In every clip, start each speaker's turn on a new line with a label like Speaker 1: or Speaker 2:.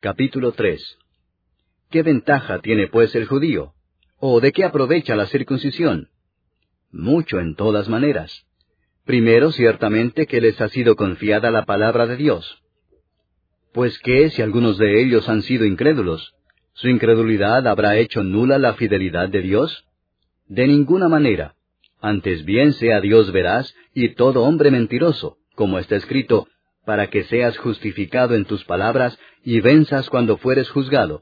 Speaker 1: Capítulo 3. ¿Qué ventaja tiene pues el judío? ¿O de qué aprovecha la circuncisión? Mucho en todas maneras. Primero, ciertamente que les ha sido confiada la palabra de Dios. Pues ¿qué si algunos de ellos han sido incrédulos? ¿Su incredulidad habrá hecho nula la fidelidad de Dios? De ninguna manera. Antes bien sea Dios veraz y todo hombre mentiroso, como está escrito, para que seas justificado en tus palabras y venzas cuando fueres juzgado.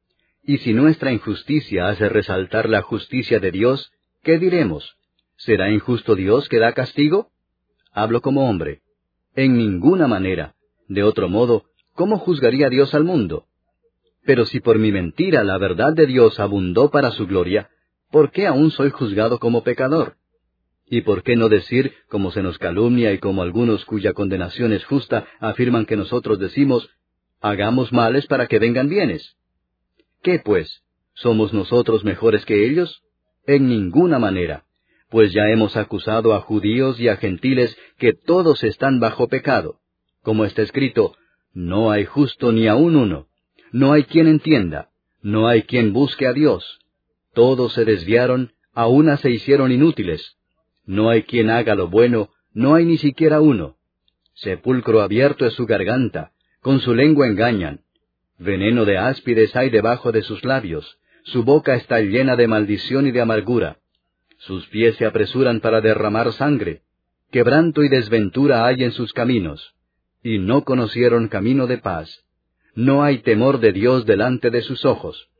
Speaker 1: Y si nuestra injusticia hace resaltar la justicia de Dios, ¿qué diremos? ¿Será injusto Dios que da castigo? Hablo como hombre. En ninguna manera. De otro modo, ¿cómo juzgaría Dios al mundo? Pero si por mi mentira la verdad de Dios abundó para su gloria, ¿por qué aún soy juzgado como pecador? ¿Y por qué no decir, como se nos calumnia y como algunos cuya condenación es justa afirman que nosotros decimos, hagamos males para que vengan bienes? ¿Qué pues? ¿Somos nosotros mejores que ellos? En ninguna manera, pues ya hemos acusado a judíos y a gentiles que todos están bajo pecado. Como está escrito, no hay justo ni aun uno, no hay quien entienda, no hay quien busque a Dios. Todos se desviaron, a una se hicieron inútiles. No hay quien haga lo bueno, no hay ni siquiera uno. Sepulcro abierto es su garganta, con su lengua engañan. Veneno de áspides hay debajo de sus labios, su boca está llena de maldición y de amargura. Sus pies se apresuran para derramar sangre, quebranto y desventura hay en sus caminos, y no conocieron camino de paz. No hay temor de Dios delante de sus ojos.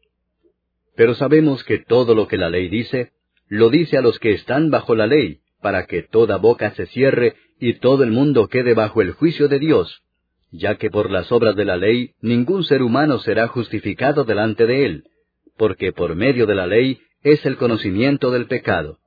Speaker 1: Pero sabemos que todo lo que la ley dice, lo dice a los que están bajo la ley, para que toda boca se cierre y todo el mundo quede bajo el juicio de Dios, ya que por las obras de la ley ningún ser humano será justificado delante de él, porque por medio de la ley es el conocimiento del pecado.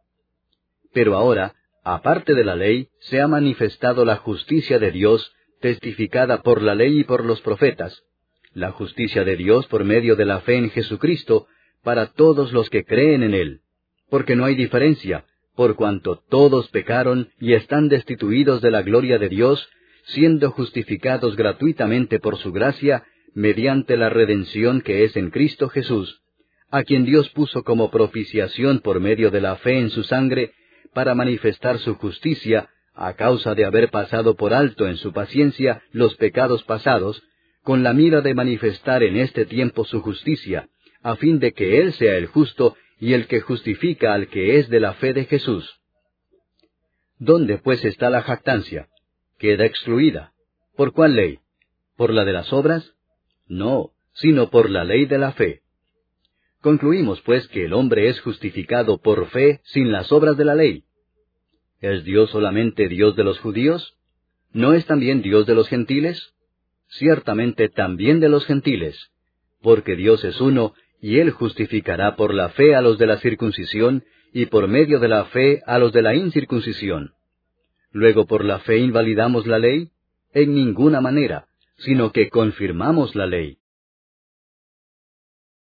Speaker 1: Pero ahora, aparte de la ley, se ha manifestado la justicia de Dios, testificada por la ley y por los profetas, la justicia de Dios por medio de la fe en Jesucristo, para todos los que creen en Él, porque no hay diferencia, por cuanto todos pecaron y están destituidos de la gloria de Dios, siendo justificados gratuitamente por su gracia, mediante la redención que es en Cristo Jesús, a quien Dios puso como propiciación por medio de la fe en su sangre, para manifestar su justicia, a causa de haber pasado por alto en su paciencia los pecados pasados, con la mira de manifestar en este tiempo su justicia, a fin de que Él sea el justo y el que justifica al que es de la fe de Jesús. ¿Dónde pues está la jactancia? Queda excluida. ¿Por cuál ley? ¿Por la de las obras? No, sino por la ley de la fe. Concluimos pues que el hombre es justificado por fe sin las obras de la ley. ¿Es Dios solamente Dios de los judíos? ¿No es también Dios de los gentiles? Ciertamente también de los gentiles, porque Dios es uno, y Él justificará por la fe a los de la circuncisión, y por medio de la fe a los de la incircuncisión. Luego, ¿por la fe invalidamos la ley? En ninguna manera, sino que confirmamos la ley.